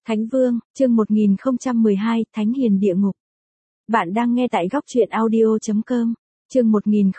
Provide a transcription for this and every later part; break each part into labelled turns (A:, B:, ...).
A: Thánh Vương, chương 1012, Thánh Hiền Địa Ngục. Bạn đang nghe tại góc truyện audio.com. Chương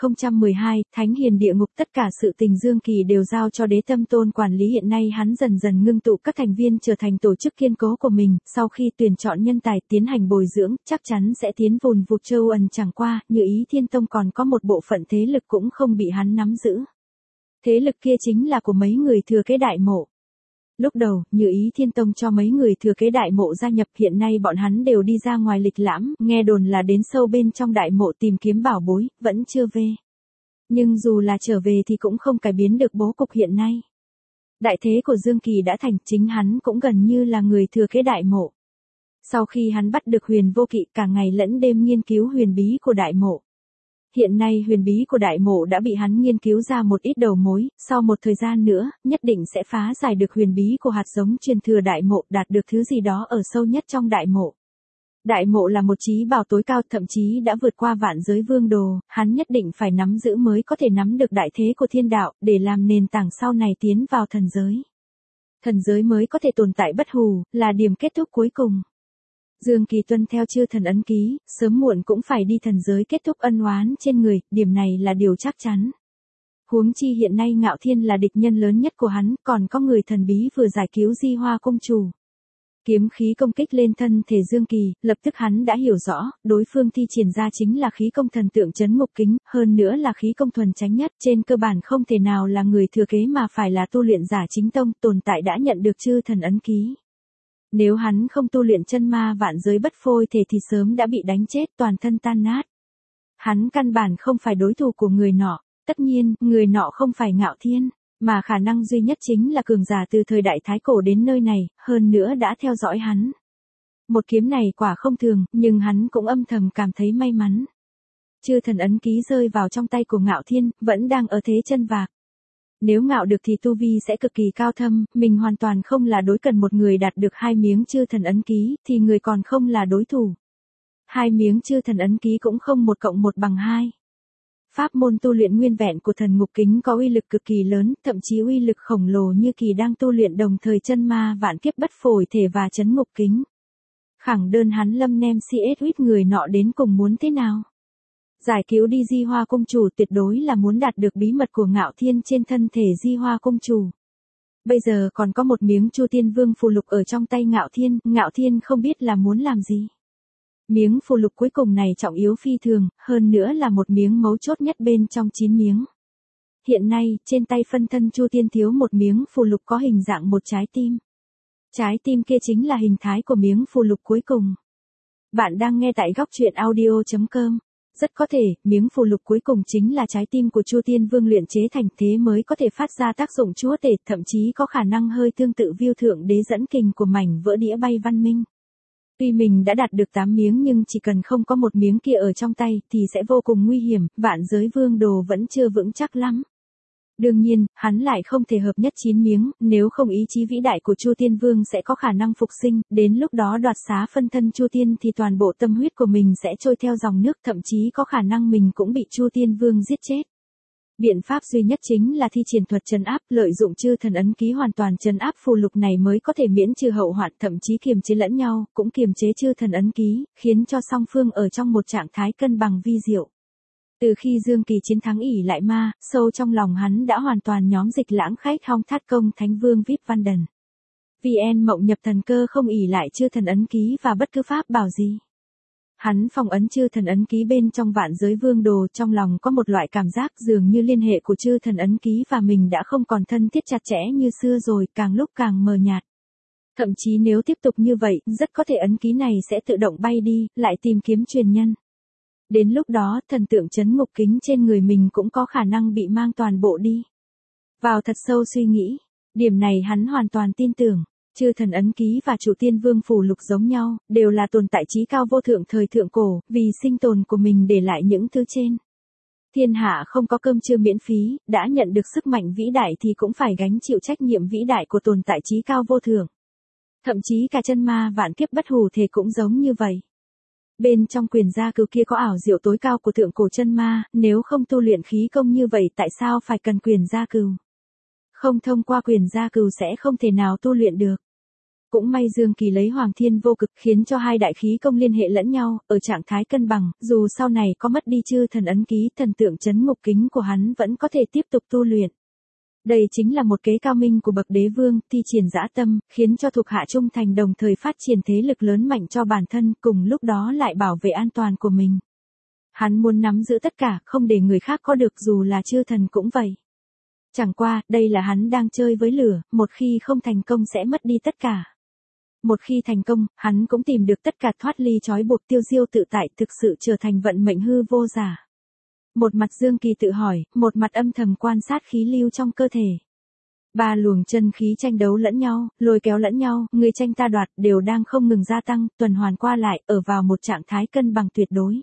A: 1012, Thánh Hiền Địa Ngục. Tất cả sự tình Dương Kỳ đều giao cho Đế Tâm Tôn quản lý. Hiện nay hắn dần dần ngưng tụ các thành viên trở thành tổ chức kiên cố của mình, sau khi tuyển chọn nhân tài tiến hành bồi dưỡng, chắc chắn sẽ tiến vùn vụt Châu Ẩn. Chẳng qua, Như Ý Thiên Tông còn có một bộ phận thế lực cũng không bị hắn nắm giữ. Thế lực kia chính là của mấy người thừa kế Đại Mộ. Lúc đầu, Như Ý Thiên Tông cho mấy người thừa kế Đại Mộ gia nhập, hiện nay bọn hắn đều đi ra ngoài lịch lãm, nghe đồn là đến sâu bên trong Đại Mộ tìm kiếm bảo bối, vẫn chưa về. Nhưng dù là trở về thì cũng không cải biến được bố cục hiện nay. Đại thế của Dương Kỳ đã thành, chính hắn cũng gần như là người thừa kế Đại Mộ. Sau khi hắn bắt được Huyền Vô Kỵ, cả ngày lẫn đêm nghiên cứu huyền bí của Đại Mộ. Hiện nay huyền bí của Đại Mộ đã bị hắn nghiên cứu ra một ít đầu mối, sau một thời gian nữa, nhất định sẽ phá giải được huyền bí của hạt giống truyền thừa Đại Mộ, đạt được thứ gì đó ở sâu nhất trong Đại Mộ. Đại Mộ là một trí bảo tối cao, thậm chí đã vượt qua vạn giới vương đồ, hắn nhất định phải nắm giữ mới có thể nắm được đại thế của thiên đạo, để làm nền tảng sau này tiến vào thần giới. Thần giới mới có thể tồn tại bất hủ, là điểm kết thúc cuối cùng. Dương Kỳ tuân theo chư thần ấn ký, sớm muộn cũng phải đi thần giới kết thúc ân oán trên người, điểm này là điều chắc chắn. Huống chi hiện nay Ngạo Thiên là địch nhân lớn nhất của hắn, còn có người thần bí vừa giải cứu Di Hoa Cung Chủ. Kiếm khí công kích lên thân thể Dương Kỳ, lập tức hắn đã hiểu rõ, đối phương thi triển ra chính là khí công thần tượng trấn ngục kính, hơn nữa là khí công thuần chánh nhất, trên cơ bản không thể nào là người thừa kế mà phải là tu luyện giả chính tông, tồn tại đã nhận được chư thần ấn ký. Nếu hắn không tu luyện chân ma vạn giới bất phôi thể thì sớm đã bị đánh chết, toàn thân tan nát. Hắn căn bản không phải đối thủ của người nọ, tất nhiên, người nọ không phải Ngạo Thiên, mà khả năng duy nhất chính là cường giả từ thời đại Thái Cổ đến nơi này, hơn nữa đã theo dõi hắn. Một kiếm này quả không thường, nhưng hắn cũng âm thầm cảm thấy may mắn. Chư thần ấn ký rơi vào trong tay của Ngạo Thiên, vẫn đang ở thế chân vạc. Nếu ngạo được thì tu vi sẽ cực kỳ cao thâm, mình hoàn toàn không là đối, cần một người đạt được 2 miếng chư thần ấn ký, thì người còn không là đối thủ. 2 miếng chư thần ấn ký cũng không 1 + 1 = 2. Pháp môn tu luyện nguyên vẹn của thần ngục kính có uy lực cực kỳ lớn, thậm chí uy lực khổng lồ Như Kỳ đang tu luyện đồng thời chân ma vạn kiếp bất phổi thể và trấn ngục kính. Khẳng đơn hắn lâm nem CSUýt người nọ đến cùng muốn thế nào? Giải cứu đi Di Hoa Cung Chủ tuyệt đối là muốn đạt được bí mật của Ngạo Thiên trên thân thể Di Hoa Cung Chủ. Bây giờ còn có một miếng Chu Tiên Vương phù lục ở trong tay Ngạo Thiên không biết là muốn làm gì. Miếng phù lục cuối cùng này trọng yếu phi thường, hơn nữa là một miếng mấu chốt nhất bên trong 9 miếng. Hiện nay, trên tay phân thân Chu Tiên thiếu một miếng phù lục có hình dạng một trái tim. Trái tim kia chính là hình thái của miếng phù lục cuối cùng. Bạn đang nghe tại góc truyện audio.com. Rất có thể, miếng phù lục cuối cùng chính là trái tim của Chu Tiên Vương luyện chế thành, thế mới có thể phát ra tác dụng chúa tể, thậm chí có khả năng hơi tương tự Viu Thượng Đế dẫn kình của mảnh vỡ đĩa bay văn minh. Tuy mình đã đạt được 8 miếng nhưng chỉ cần không có một miếng kia ở trong tay thì sẽ vô cùng nguy hiểm, vạn giới vương đồ vẫn chưa vững chắc lắm. Đương nhiên, hắn lại không thể hợp nhất 9 miếng, nếu không ý chí vĩ đại của Chu Tiên Vương sẽ có khả năng phục sinh, đến lúc đó đoạt xá phân thân Chu Tiên thì toàn bộ tâm huyết của mình sẽ trôi theo dòng nước, thậm chí có khả năng mình cũng bị Chu Tiên Vương giết chết. Biện pháp duy nhất chính là thi triển thuật trấn áp, lợi dụng chư thần ấn ký hoàn toàn trấn áp phù lục này mới có thể miễn trừ hậu hoạn, thậm chí kiềm chế lẫn nhau, cũng kiềm chế chư thần ấn ký, khiến cho song phương ở trong một trạng thái cân bằng vi diệu. Từ khi Dương Kỳ chiến thắng ỷ lại ma, sâu trong lòng hắn đã hoàn toàn nhóm dịch lãng khách hong thát công Thánh Vương VIP Văn Đần. VN Mộng nhập thần cơ không ỷ lại chư thần ấn ký và bất cứ pháp bảo gì. Hắn phong ấn chư thần ấn ký bên trong vạn giới vương đồ, trong lòng có một loại cảm giác dường như liên hệ của chư thần ấn ký và mình đã không còn thân thiết chặt chẽ như xưa rồi, càng lúc càng mờ nhạt. Thậm chí nếu tiếp tục như vậy, rất có thể ấn ký này sẽ tự động bay đi, lại tìm kiếm truyền nhân. Đến lúc đó, thần tượng trấn ngục kính trên người mình cũng có khả năng bị mang toàn bộ đi. Vào thật sâu suy nghĩ, điểm này hắn hoàn toàn tin tưởng, chư thần ấn ký và Chu Tiên Vương phù lục giống nhau, đều là tồn tại chí cao vô thượng thời thượng cổ, vì sinh tồn của mình để lại những thứ trên. Thiên hạ không có cơm trưa miễn phí, đã nhận được sức mạnh vĩ đại thì cũng phải gánh chịu trách nhiệm vĩ đại của tồn tại chí cao vô thượng. Thậm chí cả chân ma vạn kiếp bất hủ thể cũng giống như vậy. Bên trong quyền gia cừu kia có ảo diệu tối cao của thượng cổ chân ma, nếu không tu luyện khí công như vậy tại sao phải cần quyền gia cừu? Không thông qua quyền gia cừu sẽ không thể nào tu luyện được. Cũng may Dương Kỳ lấy Hoàng Thiên Vô Cực khiến cho hai đại khí công liên hệ lẫn nhau, ở trạng thái cân bằng, dù sau này có mất đi chư thần ấn ký, thần tượng chấn ngục kính của hắn vẫn có thể tiếp tục tu luyện. Đây chính là một kế cao minh của bậc đế vương, thi triển dã tâm, khiến cho thuộc hạ trung thành đồng thời phát triển thế lực lớn mạnh cho bản thân, cùng lúc đó lại bảo vệ an toàn của mình. Hắn muốn nắm giữ tất cả, không để người khác có được, dù là chư thần cũng vậy. Chẳng qua, đây là hắn đang chơi với lửa, một khi không thành công sẽ mất đi tất cả. Một khi thành công, hắn cũng tìm được tất cả, thoát ly trói buộc, tiêu diêu tự tại, thực sự trở thành vận mệnh hư vô giả. Một mặt Dương Kỳ tự hỏi, một mặt âm thầm quan sát khí lưu trong cơ thể. Ba luồng chân khí tranh đấu lẫn nhau, lôi kéo lẫn nhau, người tranh ta đoạt, đều đang không ngừng gia tăng, tuần hoàn qua lại, ở vào một trạng thái cân bằng tuyệt đối.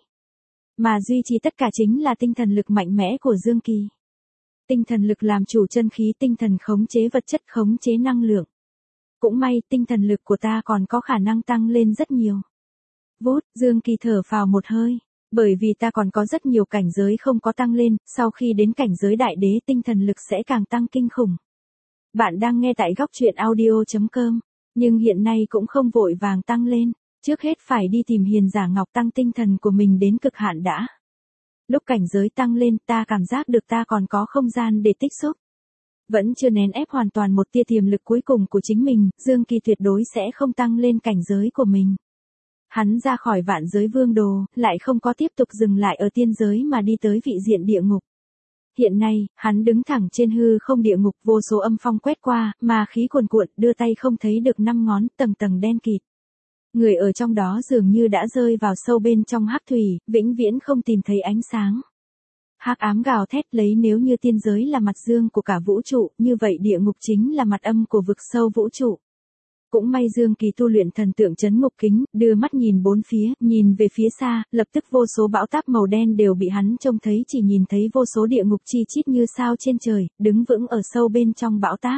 A: Mà duy trì tất cả chính là tinh thần lực mạnh mẽ của Dương Kỳ. Tinh thần lực làm chủ chân khí, tinh thần khống chế vật chất, khống chế năng lượng. Cũng may, tinh thần lực của ta còn có khả năng tăng lên rất nhiều. Vút, Dương Kỳ thở phào một hơi. Bởi vì ta còn có rất nhiều cảnh giới không có tăng lên, sau khi đến cảnh giới đại đế tinh thần lực sẽ càng tăng kinh khủng. Bạn đang nghe tại góc truyện audio.com, nhưng hiện nay cũng không vội vàng tăng lên, trước hết phải đi tìm Hiền Giả Ngọc tăng tinh thần của mình đến cực hạn đã. Lúc cảnh giới tăng lên ta cảm giác được ta còn có không gian để tích xúc. Vẫn chưa nén ép hoàn toàn một tia tiềm lực cuối cùng của chính mình, Dương Kỳ tuyệt đối sẽ không tăng lên cảnh giới của mình. Hắn ra khỏi vạn giới vương đồ, lại không có tiếp tục dừng lại ở tiên giới mà đi tới vị diện địa ngục. Hiện nay, hắn đứng thẳng trên hư không địa ngục, vô số âm phong quét qua, mà khí cuồn cuộn, đưa tay không thấy được năm ngón, tầng tầng đen kịt. Người ở trong đó dường như đã rơi vào sâu bên trong hắc thủy, vĩnh viễn không tìm thấy ánh sáng. Hắc ám gào thét lấy, nếu như tiên giới là mặt dương của cả vũ trụ, như vậy địa ngục chính là mặt âm của vực sâu vũ trụ. Cũng may Dương Kỳ tu luyện thần tượng chấn ngục kính, đưa mắt nhìn bốn phía, nhìn về phía xa, lập tức vô số bão táp màu đen đều bị hắn trông thấy, chỉ nhìn thấy vô số địa ngục chi chít như sao trên trời, đứng vững ở sâu bên trong bão táp.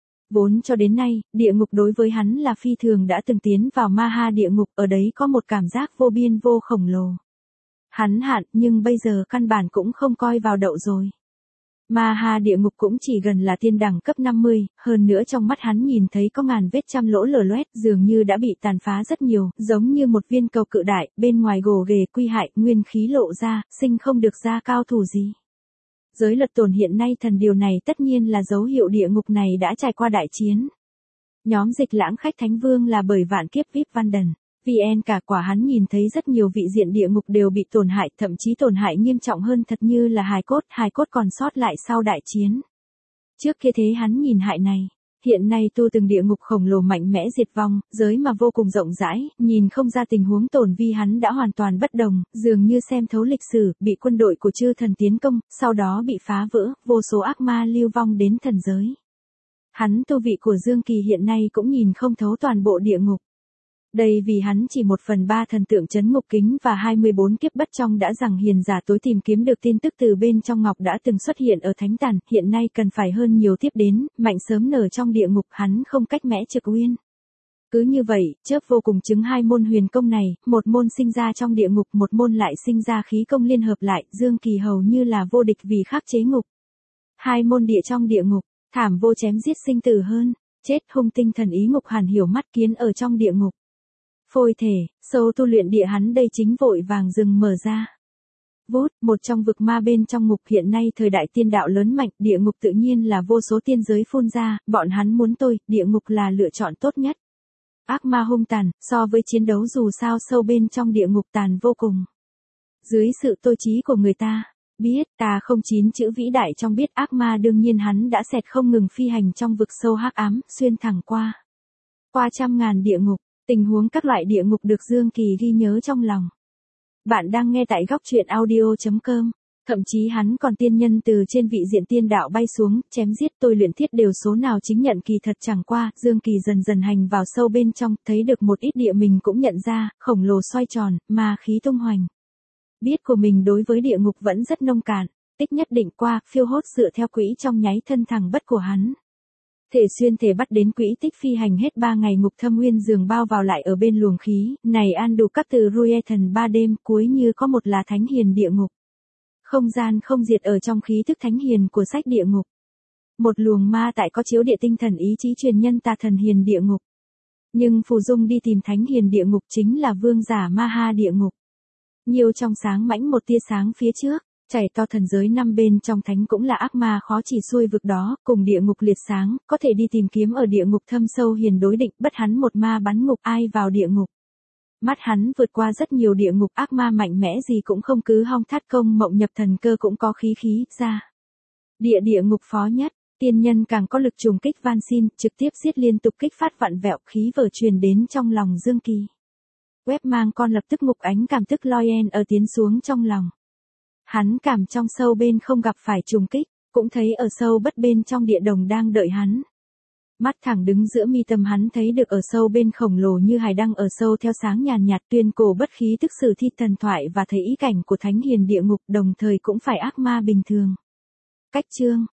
A: Vốn cho đến nay, địa ngục đối với hắn là phi thường, đã từng tiến vào ma ha địa ngục, ở đấy có một cảm giác vô biên vô khổng lồ. Hắn hạn, nhưng bây giờ căn bản cũng không coi vào đậu rồi. Ma ha địa ngục cũng chỉ gần là tiên đẳng cấp 50, hơn nữa trong mắt hắn nhìn thấy có ngàn vết trăm lỗ lở loét, dường như đã bị tàn phá rất nhiều, giống như một viên cầu cự đại, bên ngoài gồ ghề quy hại, nguyên khí lộ ra, sinh không được ra cao thủ gì. Giới luật tồn hiện nay thần điều này tất nhiên là dấu hiệu địa ngục này đã trải qua đại chiến. Nhóm Dịch Lãng khách Thánh Vương là bởi vạn kiếp VIP Văn Đần. VN cả quả hắn nhìn thấy rất nhiều vị diện địa ngục đều bị tổn hại, thậm chí tổn hại nghiêm trọng hơn, thật như là hài cốt còn sót lại sau đại chiến. Trước kia thế hắn nhìn hại này, hiện nay tu từng địa ngục khổng lồ mạnh mẽ diệt vong, giới mà vô cùng rộng rãi, nhìn không ra tình huống tổn vi hắn đã hoàn toàn bất đồng, dường như xem thấu lịch sử, bị quân đội của chư thần tiến công, sau đó bị phá vỡ, vô số ác ma lưu vong đến thần giới. Hắn tu vị của Dương Kỳ hiện nay cũng nhìn không thấu toàn bộ địa ngục. Đây vì hắn chỉ 1/3 thần tượng chấn ngục kính và 24 kiếp bất trong đã rằng Hiền Giả tối tìm kiếm được tin tức từ bên trong ngọc đã từng xuất hiện ở Thánh Tàn, hiện nay cần phải hơn nhiều tiếp đến, mạnh sớm nở trong địa ngục, hắn không cách mẽ trực uyên. Cứ như vậy, chớp vô cùng chứng hai môn huyền công này, một môn sinh ra trong địa ngục, một môn lại sinh ra khí công liên hợp lại, Dương Kỳ hầu như là vô địch vì khắc chế ngục. Hai môn địa trong địa ngục, thảm vô chém giết sinh tử hơn, chết hung tinh thần ý ngục hàn hiểu mắt kiến ở trong địa ngục. Phôi thể, sâu tu luyện địa hắn đây chính vội vàng rừng mở ra. Vút, một trong vực ma bên trong ngục, hiện nay thời đại tiên đạo lớn mạnh, địa ngục tự nhiên là vô số tiên giới phun ra, bọn hắn muốn tôi, địa ngục là lựa chọn tốt nhất. Ác ma hung tàn, so với chiến đấu dù sao sâu bên trong địa ngục tàn vô cùng. Dưới sự tôi trí của người ta, biết ta không chín chữ vĩ đại trong biết ác ma, đương nhiên hắn đã xẹt không ngừng phi hành trong vực sâu hắc ám, xuyên thẳng qua trăm ngàn địa ngục. Tình huống các loại địa ngục được Dương Kỳ ghi nhớ trong lòng. Bạn đang nghe tại góc truyện audio.com. Thậm chí hắn còn tiên nhân từ trên vị diện tiên đạo bay xuống, chém giết, tôi luyện thiết đều số nào chính nhận kỳ thật. Chẳng qua, Dương Kỳ dần dần hành vào sâu bên trong, thấy được một ít địa mình cũng nhận ra, khổng lồ xoay tròn, ma khí tung hoành. Biết của mình đối với địa ngục vẫn rất nông cạn, tích nhất định qua, phiêu hốt dựa theo quỹ trong nháy thân thẳng bất của hắn. Thể xuyên thể bắt đến quỹ tích phi hành hết 3 ngày, ngục thâm nguyên dường bao vào lại ở bên luồng khí, này an đủ các từ Ruye thần 3 đêm, cuối như có một là thánh hiền địa ngục. Không gian không diệt ở trong khí thức thánh hiền của sách địa ngục. Một luồng ma tại có chiếu địa tinh thần ý chí truyền nhân ta thần hiền địa ngục. Nhưng Phù Dung đi tìm thánh hiền địa ngục chính là vương giả ma ha địa ngục. Nhiều trong sáng mãnh một tia sáng phía trước, chảy to thần giới năm bên trong thánh cũng là ác ma khó chỉ xuôi vực đó, cùng địa ngục liệt sáng, có thể đi tìm kiếm ở địa ngục thâm sâu hiền đối định, bất hắn một ma bắn ngục ai vào địa ngục. Mắt hắn vượt qua rất nhiều địa ngục ác ma mạnh mẽ gì cũng không cứ hong thắt công mộng nhập thần cơ cũng có khí ra. Địa ngục phó nhất, tiên nhân càng có lực trùng kích van xin, trực tiếp giết liên tục kích phát vặn vẹo khí vở truyền đến trong lòng Dương Kỳ. Web mang con lập tức ngục ánh cảm tức Loyen ở tiến xuống trong lòng. Hắn cảm trong sâu bên không gặp phải trùng kích, cũng thấy ở sâu bất bên trong địa đồng đang đợi hắn. Mắt thẳng đứng giữa mi tâm hắn thấy được ở sâu bên khổng lồ như hải đăng ở sâu theo sáng nhàn nhạt tuyên cổ bất khí tức sử thi thần thoại và thấy ý cảnh của thánh hiền địa ngục đồng thời cũng phải ác ma bình thường. Cách chương